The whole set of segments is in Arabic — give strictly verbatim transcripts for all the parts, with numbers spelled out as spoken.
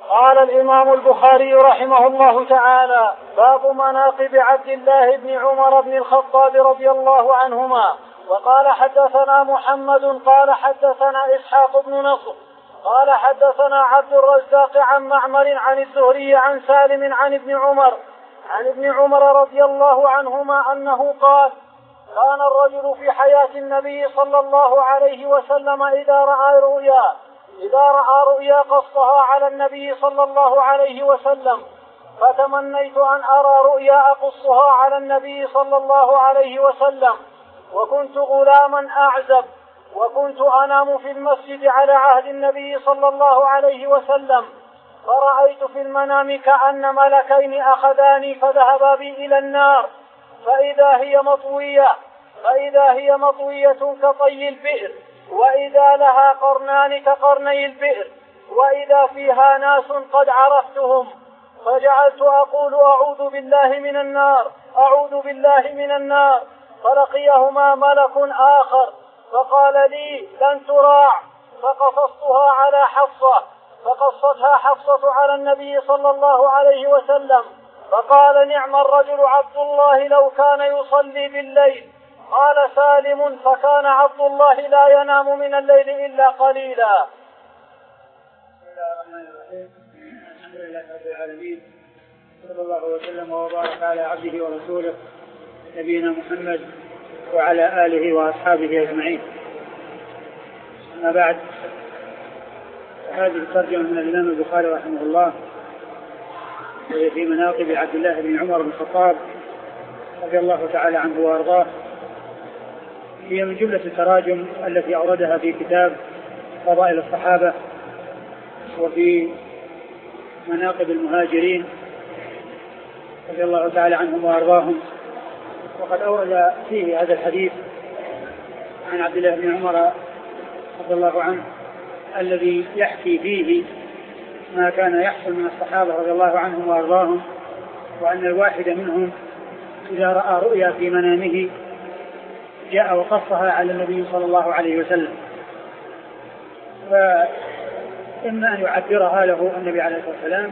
قال الإمام البخاري رحمه الله تعالى: باب مناقب عبد الله بن عمر بن الخطاب رضي الله عنهما. وقال حدثنا محمد قال حدثنا إسحاق بن نصر قال حدثنا عبد الرزاق عن معمر عن الزهري عن سالم عن ابن عمر عن ابن عمر رضي الله عنهما أنه قال: كان الرجل في حياة النبي صلى الله عليه وسلم إذا رأى رؤيا إذا رأى رؤيا قصها على النبي صلى الله عليه وسلم، فتمنيت أن أرى رؤيا أقصها على النبي صلى الله عليه وسلم، وكنت غلاما أعزب، وكنت أنام في المسجد على عهد النبي صلى الله عليه وسلم، فرأيت في المنام كأن ملكين أخذاني فذهبا بي إلى النار، فإذا هي مطوية فإذا هي مطوية كطي البئر، وإذا لها قرنان كقرني البئر، وإذا فيها ناس قد عرفتهم، فجعلت أقول: أعوذ بالله من النار أعوذ بالله من النار. فلقيهما ملك آخر فقال لي: لن تراع. فقصصتها على حفصة فقصتها حفصة على النبي صلى الله عليه وسلم، فقال: نعم الرجل عبد الله لو كان يصلي بالليل. قال سالم: فكان عبد الله لا ينام من الليل إلا قليلا. الحمد لله رب العالمين، صلى الله وسلم وبارك على عبده ورسوله نبينا محمد وعلى آله وأصحابه أجمعين. أما بعد، هذه الترجمة من الإمام البخاري رحمه الله في مناقب عبد الله بن عمر بن الخطاب رضي الله تعالى عنه وأرضاه، هي من جملة التراجم التي أوردها في كتاب فضائل الصحابة وفي مناقب المهاجرين رضي الله تعالى عنهم وأرضاهم. وقد أورد فيه هذا الحديث عن عبد الله بن عمر رضي الله عنه الذي يحكي فيه ما كان يحصل من الصحابة رضي الله عنهم وأرضاهم، وأن الواحد منهم إذا رأى رؤيا في منامه جاء وقصها على النبي صلى الله عليه وسلم، فإما أن يعبرها له النبي عليه الصلاة والسلام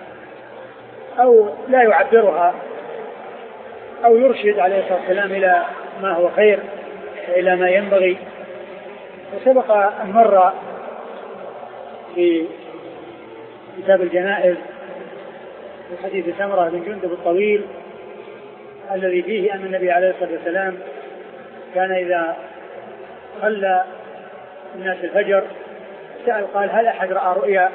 أو لا يعبرها، أو يرشد عليه الصلاة والسلام إلى ما هو خير وإلى ما ينبغي. وسبق أن مر في كتاب الجنائز في حديث سمرة بن جندب الطويل الذي فيه أن النبي عليه الصلاة والسلام كان إذا صلى الناس الفجر سأل قال: هل أحد رأى رؤيا؟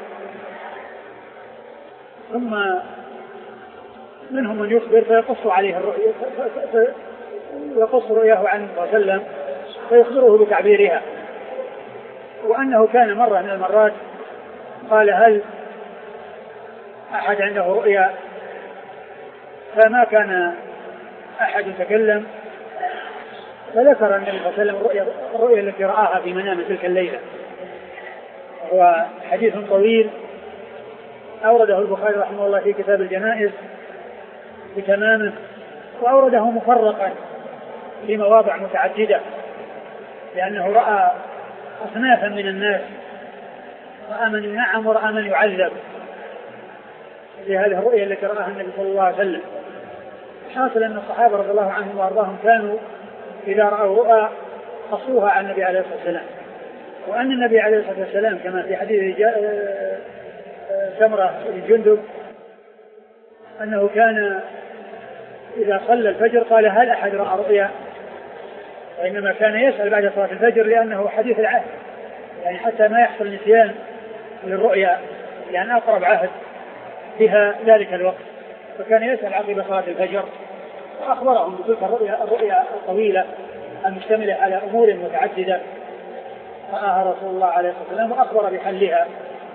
ثم منهم من يخبر فيقص عليه الرؤيا، ويقص رؤياه عنه صلى الله عليه وسلم فيخبره بتعبيرها. وأنه كان مرة من المرات قال: هل أحد عنده رؤيا؟ فما كان أحد يتكلم، فذكر النبي صلى الله عليه وسلم الرؤيا, الرؤيا التي رآها في منام تلك الليلة. هو حديث طويل أورده البخاري رحمه الله في كتاب الجنائز بتمامه، وأورده مفرقا في مواضع متعددة، لأنه رأى أصنافا من الناس، رأى من ينعم ورأى من يعذب في هذه الرؤيا التي رآها النبي صلى الله عليه وسلم. حاصل أن الصحابة رضي الله عنهم وأرضاهم كانوا إذا رأوا رؤى قصوها على النبي عليه الصلاة والسلام، وأن النبي عليه الصلاة والسلام كما في حديث سمرة بن جندب أنه كان إذا صلى الفجر قال: هل أحد رأى رؤيا؟ وإنما كان يسأل بعد صلاة الفجر لأنه حديث العهد، يعني حتى ما يحصل نسيان للرؤيا، يعني أقرب عهد بها ذلك الوقت، فكان يسأل عقب صلاة الفجر، وأخبرهم بتلك الرؤيا, الرؤيا الطويلة المشتملة على أمور متعددة رآها رسول الله عليه الصلاة والسلام، وأخبر بحلها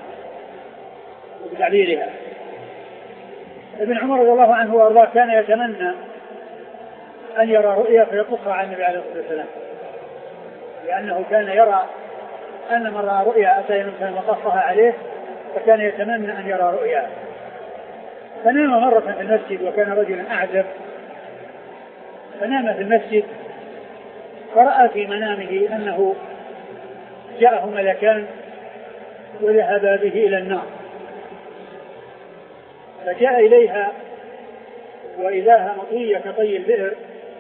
وبتعبيرها. ابن عمر رضي الله عنه وأرضاه كان يتمنى أن يرى رؤيا فيقصها عن النبي عليه الصلاة والسلام، لأنه كان يرى أن من رأى رؤيا أتى يمكن وقصها عليه، فكان يتمنى أن يرى رؤيا. فنام مرة في المسجد وكان رجلا أعزب، فنام في المسجد فرأى في منامه أنه جاءه ملكان وذهبا به إلى النار، فجاء إليها وإذاها مطية كطي البئر،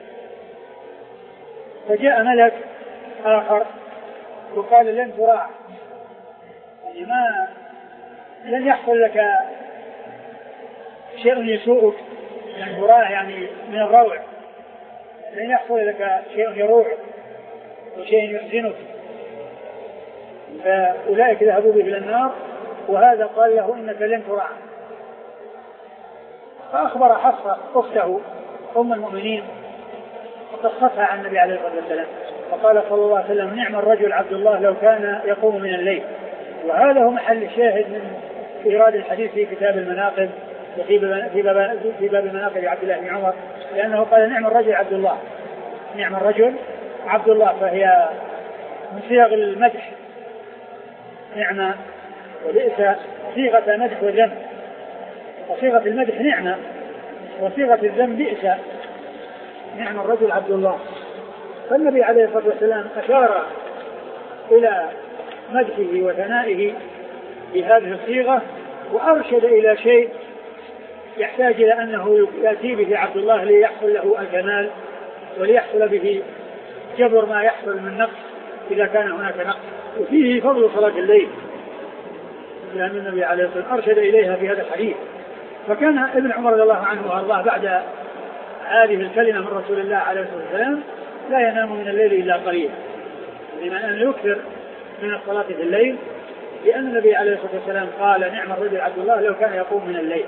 فجاء ملك آخر وقال لن تراع، يعني ما لن يحصل لك شيء يسوءك، لن تراع يعني من الروع، لن يحصل لك شيء يروعك وشيء يحزنك. فأولئك ذهبوا به إلى النار، وهذا قال له إنك لن تراع. فأخبر حفصة أخته أم المؤمنين وقصتها عن النبي عليه الصلاة والسلام، فقال صلى الله عليه وسلم نعم الرجل عبد الله لو كان يقوم من الليل. وهذا هو محل الشاهد من إيراد الحديث في كتاب المناقب وفي باب في باب المناقب عبد الله بن عمر، لأنه قال نعم الرجل عبد الله، نعم الرجل عبد الله، فهي من صيغ المدح، نعمة وليس صيغة مدح وذم، وصيغة المدح نعمة وصيغة الذم بئس، نعم الرجل عبد الله. فالنبي عليه الصلاة والسلام أشار إلى مدحه وثنائه بهذه الصيغة، وأرشد إلى شيء يحتاج إلى أنه يأتي به عبد الله ليحصل له الكمال وليحصل به جبر ما يحصل من نقص إذا كان هناك نقص. وفيه فضل صلاة الليل، لأن النبي عليه الصلاة والسلام أرشد إليها في هذا الحديث. فكان ابن عمر رضي الله عنه وأرضاه بعد هذه الكلمة من رسول الله عليه الصلاة والسلام لا ينام من الليل إلا قليلا، لمن أن يكثر من الصلاة في الليل، لأن النبي عليه الصلاة والسلام قال نعم الرجل عبد الله لو كان يقوم من الليل.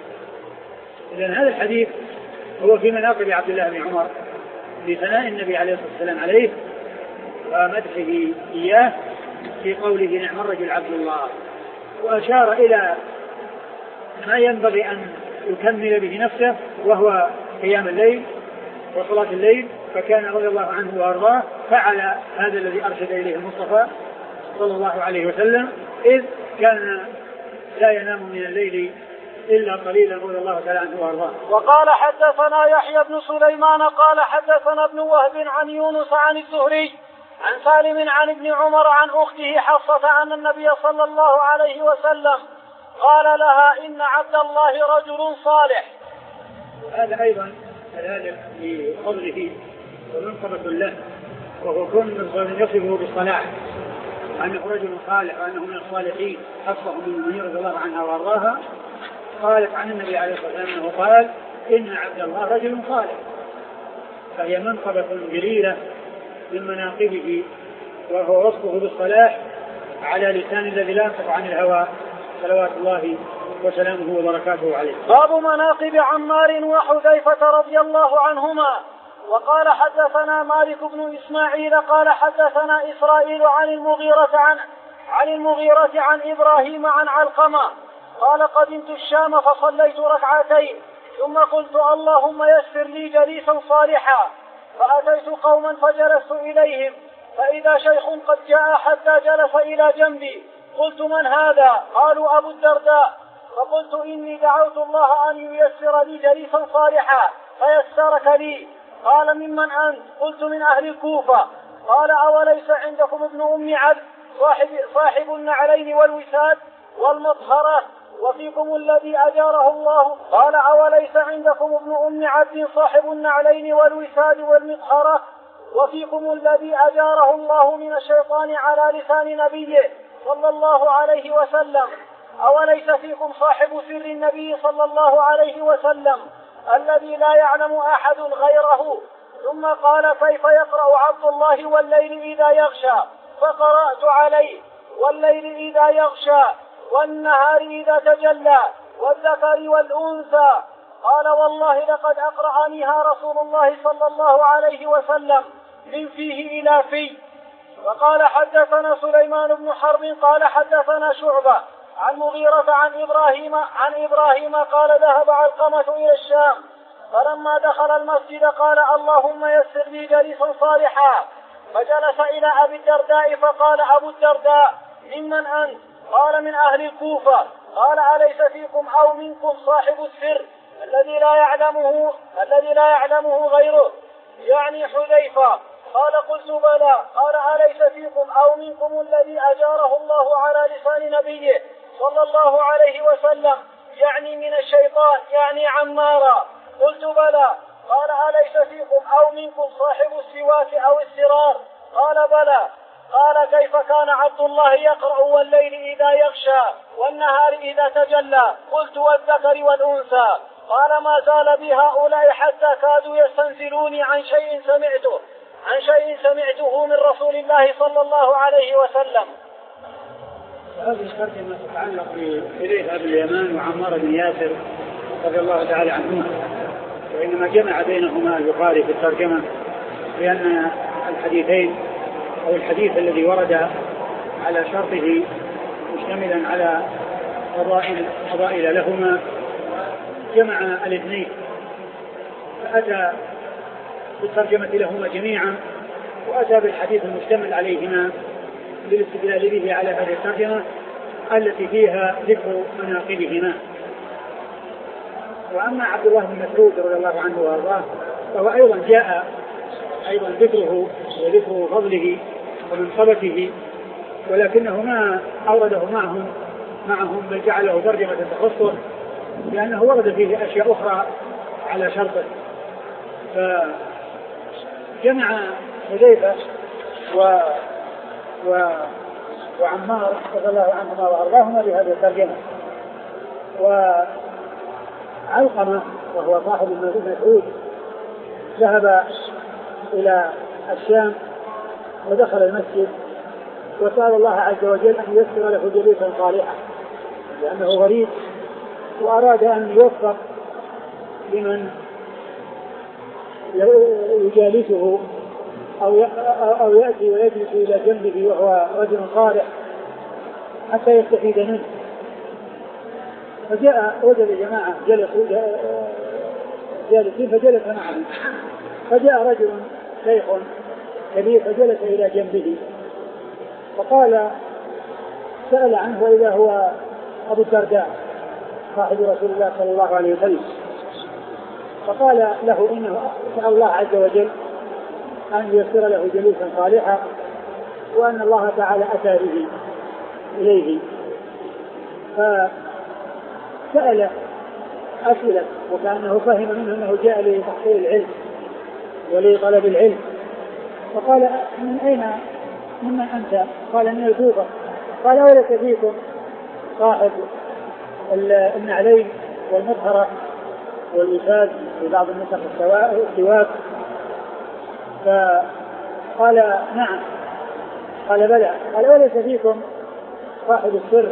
إذن هذا الحديث هو في مناقب عبد الله بن عمر بثناء النبي عليه الصلاة والسلام عليه ومدحه إياه في قوله نعم الرجل عبد الله، وأشار إلى ما ينبغي أن يكمل به نفسه وهو قيام الليل وصلاة الليل. فكان رضي الله عنه وأرضاه فعل هذا الذي أرشد إليه المصطفى صلى الله عليه وسلم، إذ كان لا ينام من الليل إلا قليلا رضي الله تعالى عنه وأرضاه. وقال حدثنا يحيى بن سليمان قال حدثنا ابن وهب عن يونس عن الزهري عن سالم عن ابن عمر عن أخته حفصة أن النبي صلى الله عليه وسلم قال لها إن عبد الله رجل صالح. هذا أيضا هذا بفضله ومنقبة له، وهو كن من يصفه بالصلاح، أنه رجل صالح وأنه من الصالحين. حفصة من المؤمنين رضي الله عنها وأرضاها قالت عن النبي عليه الصلاة والسلام أنه قال إن عبد الله رجل صالح، فهي منقبة جليلة من مناقبه، وهو وصفه بالصلاح على لسان الذي لا ينطق عن الهوى صلوات الله وسلامه وبركاته عليه. باب مناقب عمار وحذيفة رضي الله عنهما. وقال حدثنا مالك بن إسماعيل قال حدثنا إسرائيل عن المغيرة عن عن المغيرة عن إبراهيم عن علقمة قال قدمت الشام فصليت ركعتين ثم قلت اللهم يسر لي جليسا صالحا، فأتيت قوما فجلست إليهم فإذا شيخ قد جاء حتى جلس إلى جنبي، قلت من هذا؟ قالوا أبو الدرداء، فقلت إني دعوت الله أن ييسر لي جليسا صالحا فيسرك لي. قال ممن أنت؟ قلت من أهل الكوفة. قال أوليس عندكم ابن أم عبد صاحب, صاحب النعلين والوساد والمطهرة وفيكم الذي أجاره الله؟ قال أوليس عندكم ابن أم عبد صاحب النعلين والوساد والمطهرة وفيكم الذي أجاره الله من الشيطان على لسان نبيه صلى الله عليه وسلم؟ أوليس فيكم صاحب سر النبي صلى الله عليه وسلم الذي لا يعلم أحد غيره؟ ثم قال كيف يقرأ عبد الله والليل إذا يغشى؟ فقرأت عليه والليل إذا يغشى والنهار إذا تجلى والذكر والأنثى. قال والله لقد أقرأنيها رسول الله صلى الله عليه وسلم من فيه إلى فيه. وقال حدثنا سليمان بن حرب قال حدثنا شعبة عن مغيرة عن إبراهيم عن إبراهيم قال ذهب علقمة إلى الشام فلما دخل المسجد قال اللهم يسر لي جليسا صالحا، فجلس إلى أبي الدرداء فقال أبو الدرداء ممن أنت؟ قال من أهل الكوفة. قال أليس فيكم أو منكم صاحب السر الذي لا يعلمه الذي لا يعلمه غيره يعني حذيفة؟ قال قلت بلى. قال أليس فيكم أو منكم الذي أجاره الله على لسان نبيه صلى الله عليه وسلم يعني من الشيطان يعني عمارا. قلت بلى. قال أليس فيكم أو منكم صاحب السواك أو السرار؟ قال بلى. قال كيف كان عبد الله يقرأ والليل إذا يغشى والنهار إذا تجلى؟ قلت والذكر والأنثى. قال ما زال بي هؤلاء حتى كادوا يستنزلوني عن شيء سمعته عن شيء سمعته من رسول الله صلى الله عليه وسلم. هذه الترجمة تتعلق بحذيفة بن اليمان وعمار بن ياسر رضي الله تعالى عنهما، وإنما جمع بينهما البخاري في الترجمة لأن الحديثين أو الحديث الذي ورد على شرطه مشتملا على فضائل فضائل لهما جمع الاثنين، فأتى بالترجمة لهما جميعا وأتى بالحديث المشتمل عليهما للاستدلال به على هذه الترجمة التي فيها ذكر مناقبهما. وأما عبد الله بن مسعود رضي الله عنه وارضاه فهو أيضا جاء أيضا ذكره وذكر فضله ومنقبته، ولكنه ما أورده معهم معهم بل جعله ترجمة تخصه لأنه ورد فيه أشياء أخرى على شرطه، فجمع حذيفة و و وعمار رضي الله عنهما وأرضاهما بهذه الترجمة. وعلقمة وهو صاحب ابن مسعود ذهب إلى الشام ودخل المسجد وسأل الله عز وجل أن ييسر له جليسا صالحا لأنه غريب وأراد أن يوفق لمن يجالسه أو أو يأتي ويجلس إلى جنبه وهو رجل صالح حتى يستفيد منه. فجاء وجد جماعة جلسوا جالسين فجلس معهم، فجاء رجل شيخ كبير فجلس إلى جنبه فقال سأل عنه وإذا هو أبو الدرداء صاحب رسول الله صلى الله عليه وسلم، فقال له إنه سأل الله عز وجل أن ييسر له جليسا صالحا وأن الله تعالى أتى به إليه، فسأل أسئلة وكأنه فهم منه أنه جاء لتحصيل العلم ولطلب العلم. فقال من أين ممن أنت؟ قال من الكوفة. قال وليس فيكم صاحب النعلين والمطهرة والوساد في بعض النسخ السواك؟ فقال نعم. قال بلى. قال وليس فيكم صاحب السر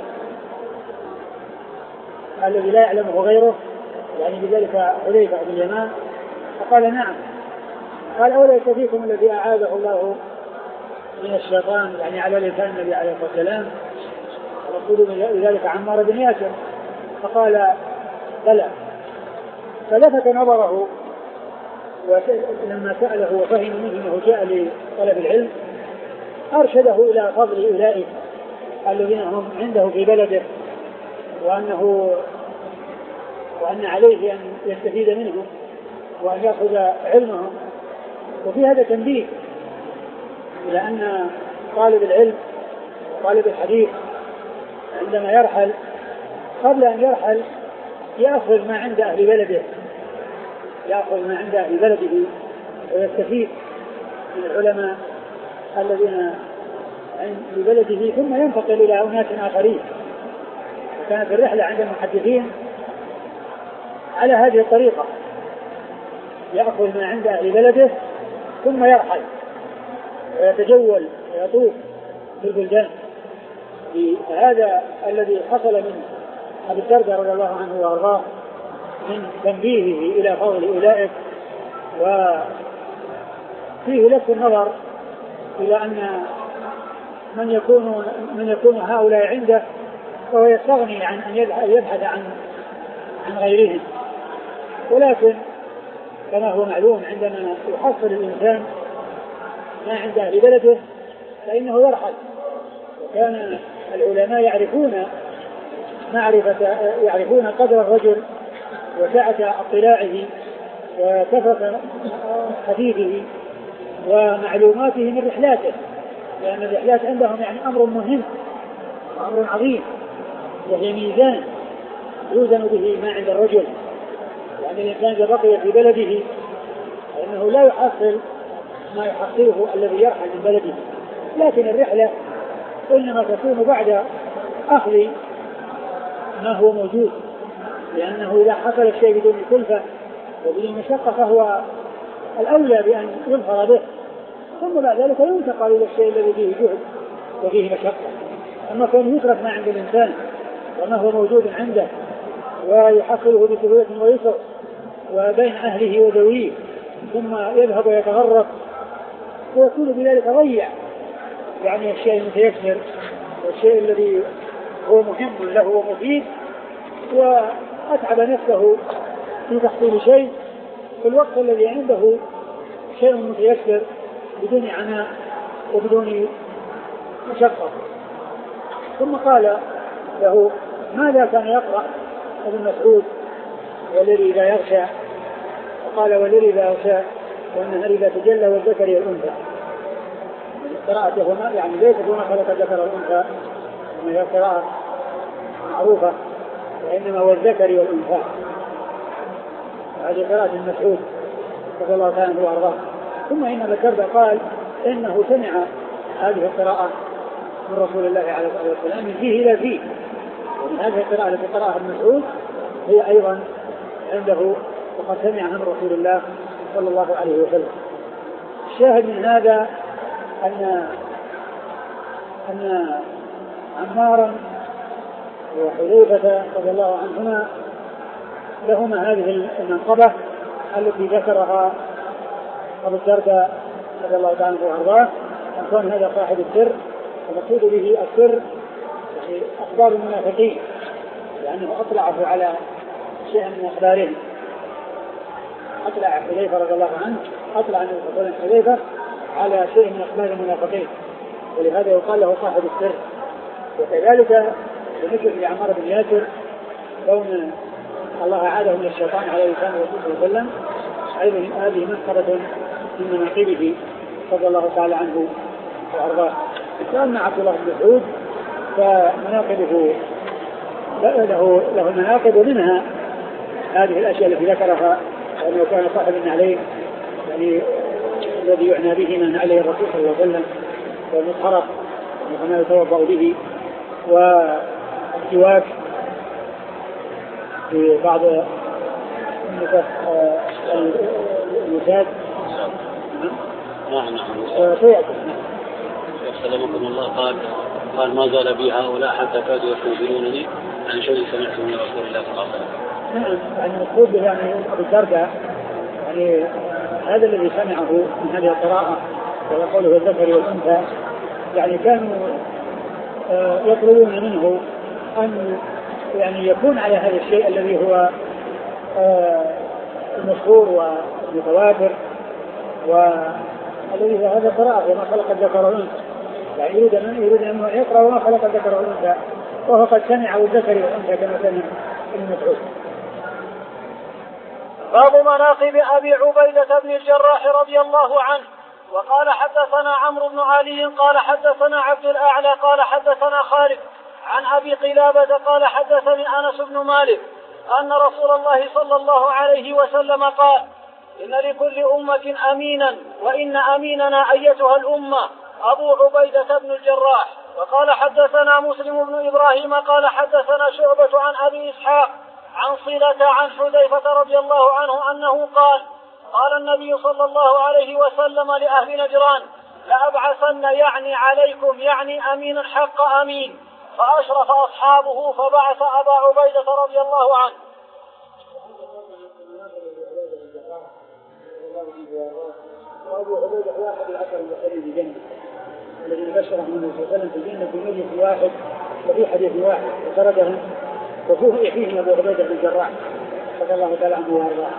الذي لا يعلمه غيره؟ يعني بذلك حذيفة بن اليمان. فقال نعم. قال وليس فيكم الذي أعاذه الله من الشيطان يعني على لسان النبي عليه الصلاة والسلام؟ رسول بذلك عمار بن ياسر. فقال بلى. فلفت نظره ولما سأله وفهم منه أنه جاء لطلب العلم أرشده إلى فضل أولئك الذين هم عنده في بلده وأنه وأن عليه أن يستفيد منهم وأن يأخذ علمهم. وفي هذا تنبيه إلى أن طالب العلم طالب الحديث عندما يرحل قبل أن يرحل يأخذ ما عند أهل بلده يأخذ ما عند أهل بلده ويستفيد من العلماء الذين عند بلده ثم ينتقل إلى أناس آخرين. وكانت الرحلة عند المحدثين على هذه الطريقة، يأخذ ما عند أهل بلده ثم يرحل ويتجول ويطوف في البلدان. هذا الذي حصل من أبي الدرداء رضي الله عنه وأرضاه من تنبيهه إلى فضل أولئك، وفيه لفت النظر إلى أن من يكون من يكون هؤلاء عنده فهو يستغني عن أن يبحث عن عن غيرهم، ولكن كما هو معلوم عندما يحصل الإنسان ما عند أهل بلده فإنه يرحل. وكان العلماء يعرفون معرفة يعرفون قدر الرجل وسعة اطلاعه وكثرة حديثه ومعلوماته من رحلاته، لأن الرحلات عندهم يعني أمر مهم وأمر عظيم وهي ميزان يوزن به ما عند الرجل، يعني الإنسان إذا بقي في بلده فإنه لا يحصل ما يحصله الذي يرحل من بلده، لكن الرحلة إنما تكون بعد أخذ ما هو موجود، لأنه إذا حصل الشيء بدون كلفة وبدون مشقة فهو الأولى بأن يظهر به، ثم بعد ذلك ينتقل إلى الشيء الذي فيه جهد وفيه مشقة. أما كون يترك ما عند الإنسان وما هو موجود عنده ويحصله بسهولة ويسر وبين أهله وذويه ثم يذهب ويتغرق ويكون بذلك ضيع يعني الشيء المتيسر والشيء الذي هو مهم له ومفيد، وأتعب نفسه في تحصيل شيء في الوقت الذي عنده شيء متيسر بدون عناء وبدون مشقة. ثم قال له ماذا كان يقرأ ابن مسعود والذي إذا يغشى؟ وقال والذي إذا يغشى والنهر إذا تجلى والذكر والأنثى. قراءته هنا يعني ليست هنا خلق الذكر والأنثى وهي قراءة معروفة، وإنما هو الذكر والأنثى. هذه قراءة ابن مسعود رضي الله تعالى عنه وأرضاه. ثم إن ذكرت قال إنه سمع هذه القراءة من رسول الله عليه الصلاة والسلام من فيه إلى فيه، ومن هذه القراءة التي قرأها ابن مسعود هي أيضا عنده وقد سمع من رسول الله صلى الله عليه وسلم. الشاهد من هذا أن أن عمارا وحذيفة رضي الله عنهما لهما هذه المنقبة التي ذكرها أبو الدرداء رضي الله تعالى عنه وأرضاه، أن كان هذا صاحب السر، ومقصود به السر يعني أخبار المنافقين، لأنه أطلعه على شيء من أخبارهم. أطلع حذيفة رضي الله عنه أطلع من حذيفة على شيء من أخبار المنافقين، ولهذا يقال له صاحب السر. وكذلك بالنسبة لعمار بن ياسر كون الله عاده من الشيطان على لسان رسول الله صلى الله عليه وسلم، أيضا هذه مسخرة من مناقبه رضي الله تعالى عنه وأرضاه. وأما عبد الله بن مسعود فمناقبه له له مناقب، ومنها هذه الأشياء التي ذكرها، وأنه كان صاحب النعلين يعني الذي يعنى به من عليه الرسول صلى الله عليه وسلم، والمطهرة وما يتوضأ به، والسواك في بعض الوساد. نعم نعم. سيأتي. سلمكم الله. قال قال ما زال بي هؤلاء حتى كادوا يخبرونني عن شيء سمعته من رسول الله صلى الله عليه وسلم. نعم، يعني المقصود به يعني أبو الدرداء يعني هذا الذي سمعه من هذه القراءة ويقوله الذكر والأنثى، يعني كانوا يطلبون منه أن يعني يكون على هذا الشيء الذي هو المشهور والمتواتر والذي هو هذا قراءة وما خلق الذكر والأنثى، يعني يريد أن يريد أن يقرأ وما خلق الذكر والأنثى، وهو قد سمع الذكر والأنثى كما سمع ابن مسعود. باب مناقب أبي عبيدة بن الجراح رضي الله عنه. وقال حدثنا عمرو بن علي قال حدثنا عبد الأعلى قال حدثنا خالد عن أبي قلابة قال حدثني أنس بن مالك أن رسول الله صلى الله عليه وسلم قال إن لكل أمة أمينا وإن أميننا أيتها الأمة أبو عبيدة بن الجراح. وقال حدثنا مسلم بن إبراهيم قال حدثنا شعبة عن أبي إسحاق عن صلة عن حذيفة رضي الله عنه أنه قال قال النبي صلى الله عليه وسلم لأهل نجران لأبعثن يعني عليكم يعني أمين الحق أمين، فأشرف أصحابه فبعث أبا عبيدة رضي الله عنه. وأبو عبيدة واحد العشر المبشرين بالجنة الذين بشرهم النبي صلى الله عليه وسلم في الجنة في مجلس واحد وفي حديث واحد وخرجهم وفيه فيهم أبو عبيدة بن الجراح رضي الله تعالى عنه وأرضاه.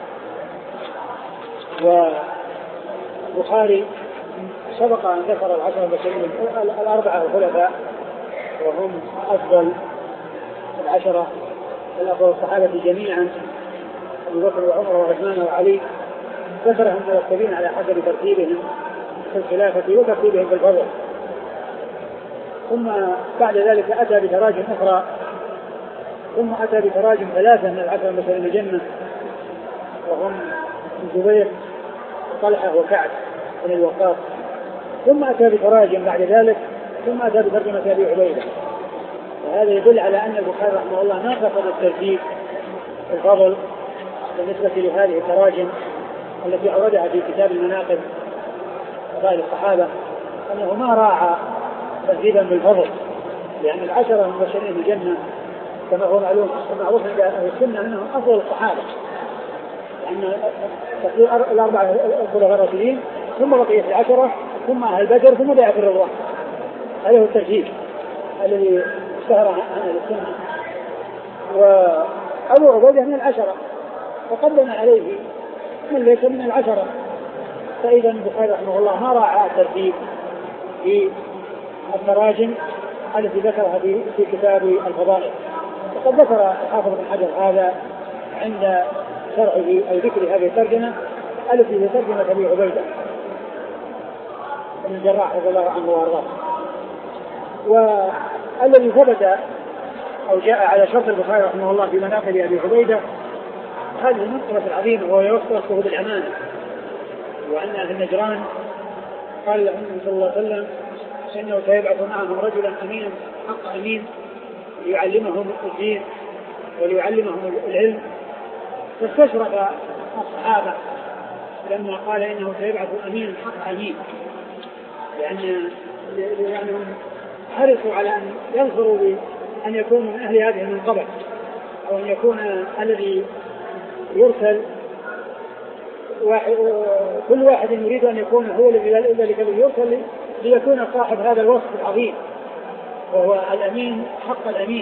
والبخاري سبق أن ذكر العشر المبشرين الأربعة الخلفاء وهم أفضل العشرة الأفضل الصحابة جميعا أبو بكر وعمر وعثمان وعلي، ذكرهم مرتبين على حسب ترتيبهم في الخلافة وترتيبهم في الفضل. ثم بعد ذلك أتى بتراجم أخرى ثم أتى بتراجم ثلاثة من العشرة المبشرين بالجنة وهم الزبير وطلحة وكعب بن الوقاص، ثم أتى بتراجم بعد ذلك، ثم أتى بترجمة أبي عبيدة. وهذا يدل على أن البخاري رحمه الله ما قصد الترتيب الفضل بالنسبة لهذه التراجم التي أوردها في كتاب المناقب فضائل الصحابة، أنه ما راعى ترتيبا بالفضل، لأن العشرة المبشرين بالجنة كما هو معلوم معروف عند أهل السنة أنهم أفضل الصحابة، لأن تقريبا الأربعة الخلفاء الراشدين ثم بقية العشرة ثم أهل بدر ثم بيعة الرضوان. هذا هو الترتيب الذي اشتهر عن أهل السنة. وأبو عبيدة من العشرة وقدم عليه من ليس من العشرة، فإذا البخاري رحمه الله ما راعى الترتيب في التراجم التي ذكرها في كتاب الفضائل. وقد ذكر الحافظ بن حجر هذا عند شرحه أو ذكر هذه الترجمة التي هي ترجمة أبي عبيدة بن الجراح رضي الله عنه وارضاه. والذي ثبت أو جاء على شرط البخاري رحمه الله في مناقب أبي عبيدة هذه المنقبة العظيمة، وهو يوصفه بالأمانة، وأن أهل النجران قال له النبي صلى الله عليه وسلم إنه سيبعث معهم رجلا أمينا حق أمين ليعلمهم الدين وليعلمهم العلم. فاستشرف الصحابة لما قال إنه سيبعث أمين حق أمين، لأن لأنهم حرصوا على أن يظهروا بأن يكونوا من أهل هذه المنقبة، أو أن يكون الذي يرسل واحد كل واحد يريد أن يكون هو الذي يرسل ليكون صاحب هذا الوصف العظيم وهو الأمين حق الأمين.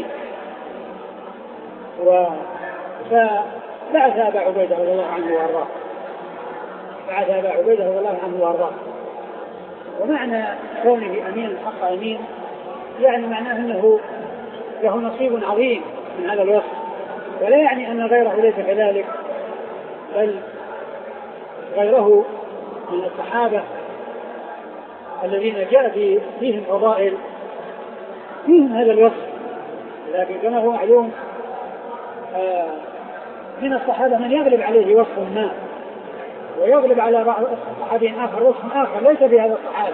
فبعث أبا عبيدة رضي الله عنه وارضاه بعث أبا عبيدة رضي الله عنه وارضاه. ومعنى كونه أمين حق أمين يعني معناه أنه له نصيب عظيم من هذا الوصف، ولا يعني أن غيره ليس كذلك، بل غيره من الصحابة الذين جاء في فيهم فضائل فيهم هذا الوصف. لكن كما هو معلوم آه من الصحابة من يغلب عليه وصف ما ويغلب على صحابي آخر وصف آخر ليس في هذا الصحابة.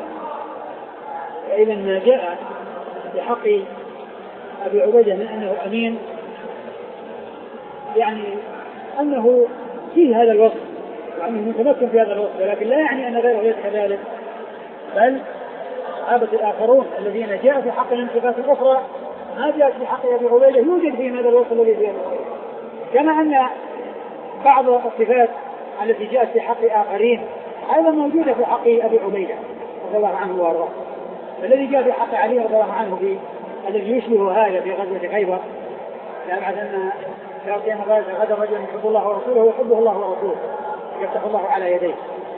فإذا ما جاء بحق أبي عبيدة من أنه أمين يعني أنه فيه هذا الوصف وأنه متمكن في هذا الوصف، ولكن لا يعني أن غيره ليس كذلك، بل الصحابة الآخرون الذين جاء في حق الانتفاضات الأخرى ما جاء في حق أبي عبيدة يوجد فيه هذا الوصف الذي فيه، كما أن بعض الصفات التي جاءت في حق آخرين هذا موجودة في حق أبي عبيدة رضي الله عنه وارضاه. الذي جاء في حق علي رضي الله عنه في الذي يشبه هذا في غزوة خيبر، لا بعد أن يعطينا غدا رجل يحب الله ورسوله ويحبه الله ورسوله يفتح الله على يديه.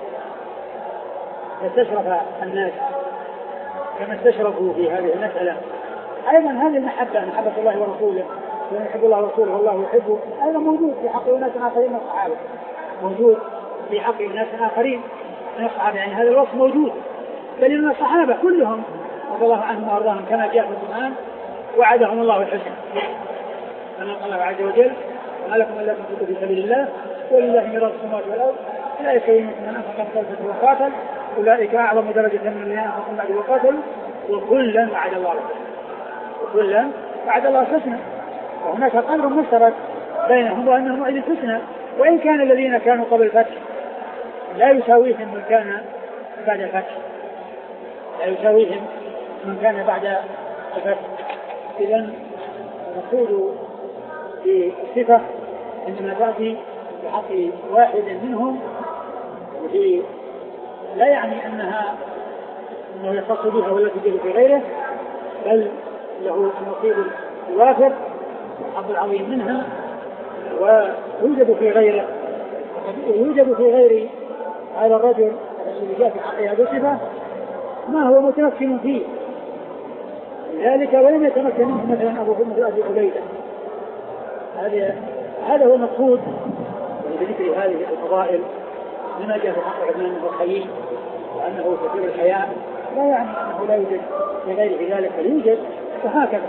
فاستشرف الناس كما استشرفوا في هذه المسألة. أيضا هذه المحبة محبة الله ورسوله ومن يحب الله ورسوله والله يحبه هذا موجود في حق ناس آخرين من الصحابة، موجود في حق ناس آخرين من الصحابة، يعني هذا الوصف موجود. بل إن الصحابة كلهم رضي الله عنهم وأرضاهم كما جاء في القرآن وعدهم الله الحسنى، كما قال الله عز وجل ما لكم إلا تنفقوا في سبيل الله ولله ميراث السماوات والأرض لا يستوي منكم من أنفق من قبل وقاتل أولئك أعظم درجة من الذين أنفقوا بعد وقاتلوا وكلا وعد الله الحسنى وكلا وعد الله الحسنى. وهناك أمر مشترك بينهم وأنهم وعد الحسنى، وإن كان الذين كانوا قبل الفتح لا يساويهم من كان بعد الفتح لا يساويهم من كان بعد الفتح. إذن نقول في الصفة عندما تأتي بحق واحد منهم وفي لا يعني أنها أنه يخص بها ولا تجد في غيره، بل له النصيب الوافر الحظ العظيم منها ويوجد في غيره. يوجد في غير هذا الرجل الذي جاء في حق هذه الصفة ما هو متمكن فيه ذلك ولم يتمكن منه مثلا أبو مثل أبي عبيدة. هذا هذا هو المقصود بذكر هذه الفضائل لما جاء في حق عثمان بن الخليل وأنه كثير الحياء، لا يعني أنه لا يوجد في غير ذلك، بل يوجد. وهكذا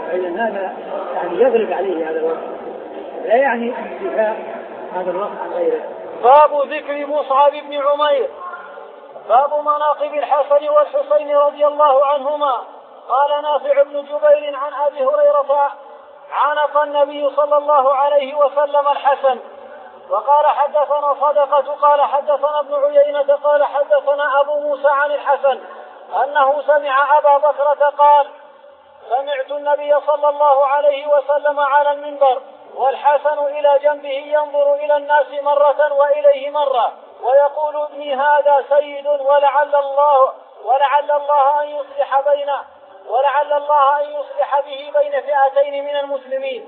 فإذا هذا يعني يغلب عليه هذا الوصف، لا يعني انتفاء هذا الوصف عن غيره. باب ذكر مصعب بن عمير. باب مناقب الحسن والحسين رضي الله عنهما. قال نافع بن جبير عن أبي هريرة عانق النبي صلى الله عليه وسلم الحسن. وقال حدثنا صدقة قال حدثنا ابن عيينة قال حدثنا أبو موسى عن الحسن أنه سمع أبا بكرة قال سمعت النبي صلى الله عليه وسلم على المنبر والحسن إلى جنبه ينظر إلى الناس مرة وإليه مرة ويقول ابني هذا سيد ولعل الله ولعل الله أن يصلح بينه ولعل الله أن يصلح به بين فئتين من المسلمين.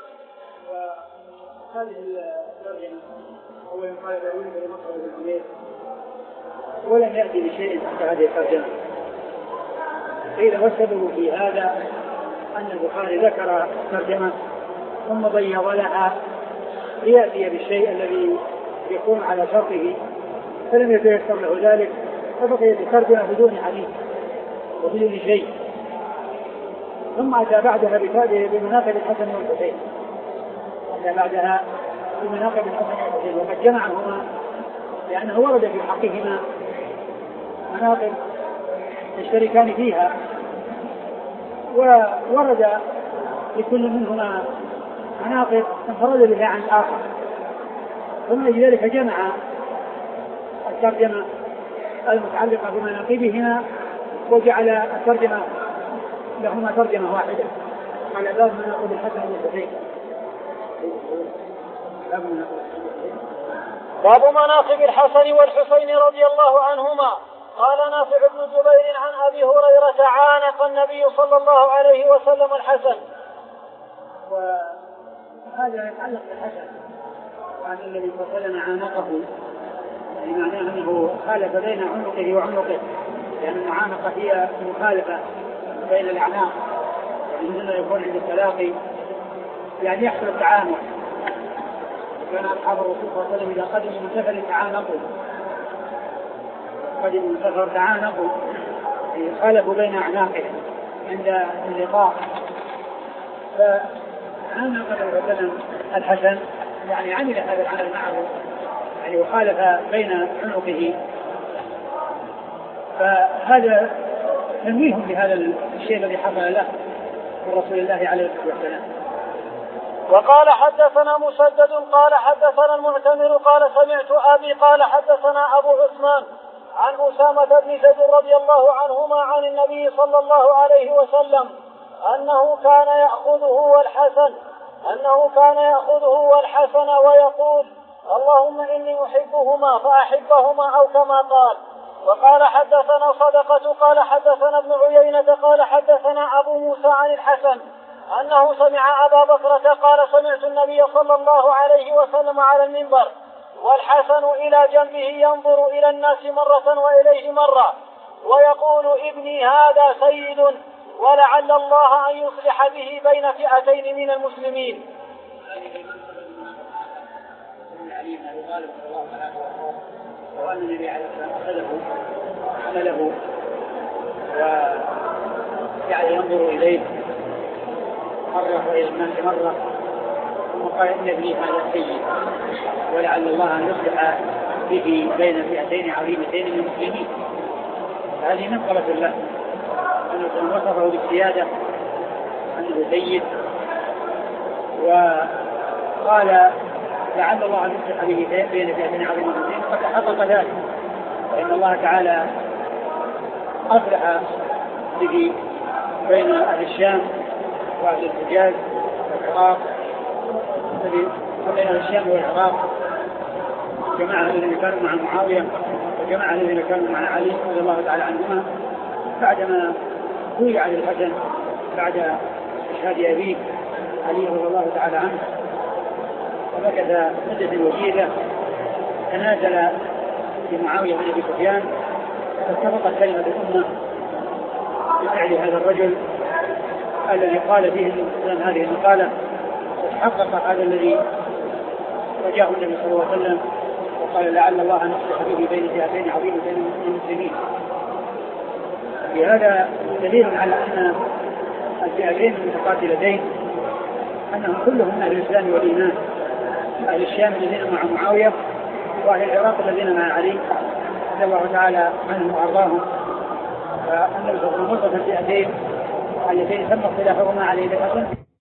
وهذه الترجمة أولا قال يقول لمصعب بن عمير ولم يأتي بشيء تحت هذه الترجمة. قيل والسبب في هذا أن البخاري ذكر ترجمة ثم بيض لها ليأتي بالشيء الذي يكون على شرطه فلم يتيسر له ذلك فبقيت الترجمة بدون حديث وبدون شيء. ثم أتى بعدها بمناقب الحسن والحسين أتى بعدها بمناقب الحسن والحسين وقد جمعهما لأنه ورد في حقهما مناقب يشتركان فيها وورد لكل منهما مناقب انفرد بها عن الآخر ثم لذلك جمع الترجمة المتعلقة بمناقبهما وجعل الترجمة لهما ترجمة واحدة على باب مناقب الحسن والحسين. باب مناقب الحسن والحسين رضي الله عنهما. قال نافع بن جبير عن أبي هريرة عانق النبي صلى الله عليه وسلم الحسن. وهذا يتعلق بالحسن وعن الذي فصلنا عانقه يعني معناه أنه خالف بين عنقه وعنقه لأن يعني المعانقة هي مخالفة بين الأعناق يعني يكون عند التلاقي يعني يحصل التعانق. كان أصحاب الرسول صلى الله عليه وسلم إذا قدموا من سفر تعانقوا قدموا من سفر تعانقوا خالفوا بين أعناقهم عند اللقاء. فعانق وسلم الحسن يعني عمل هذا العمل معه يعني وخالف بين عنقه فهذا تنويه بهذا الشيء الذي حصل له من رسول الله عليه الصلاة والسلام. وقال حدثنا مسدد قال حدثنا المعتمر قال سمعت أبي قال حدثنا أبو عثمان عن أسامة بن زيد رضي الله عنهما عن النبي صلى الله عليه وسلم أنه كان يأخذه والحسن أنه كان يأخذه والحسن ويقول اللهم إني أحبهما فأحبهما أو كما قال. وقال حدثنا صدقة قال حدثنا ابن عيينة قال حدثنا أبو موسى عن الحسن أنه سمع أبا بكرة قال سمعت النبي صلى الله عليه وسلم على المنبر والحسن إلى جنبه ينظر إلى الناس مرة وإليه مرة ويقول ابني هذا سيد ولعل الله أن يصلح به بين فئتين من المسلمين. وأن النبي عليه الصلاة والسلام حمله وجعل ينظر إليه مرة وإلى الناس مرة ثم قال إن ابني هذا سيد ولعل الله أن يصلح به بين فئتين عظيمتين من المسلمين. هذه منقبة له أنه وصفه بالسيادة أنه سيد وقال لعل الله أن يصلح به بين فئتين عظيمتين قد تحقق ذلك فإن الله تعالى أصلح به بين أهل الشام وأهل الحجاز والعراق وبين أهل الشام والعراق جماعة الذين كانوا مع معاوية وجماعة الذين كانوا مع علي رضي الله تعالى عنهما بعدما روي عن الحسن بعد إشهاد أبيه علي رضي الله تعالى عنه ومكث مدة وجيزة تنازل لمعاوية بن أبي سفيان فاتفقت كلمة الأمة بفعل هذا الرجل الذي قال فيه الإسلام هذه المقالة وتحقق هذا الذي رجاه النبي صلى الله عليه وسلم وقال لعل الله أن يصلح به بين فئتين عظيمتين من المسلمين. بهذا دليل على أن الفئتين المتقاتلتين أنهم كلهم أهل الإسلام والإيمان، أهل الشام الذين مع معاوية وأهل العراق الذين مع علي رضي الله تعالى عنهم وأرضاهم. فالنبي صلى الله عليه وسلم وصف الفئتين اللتين تم اختلافهما عليه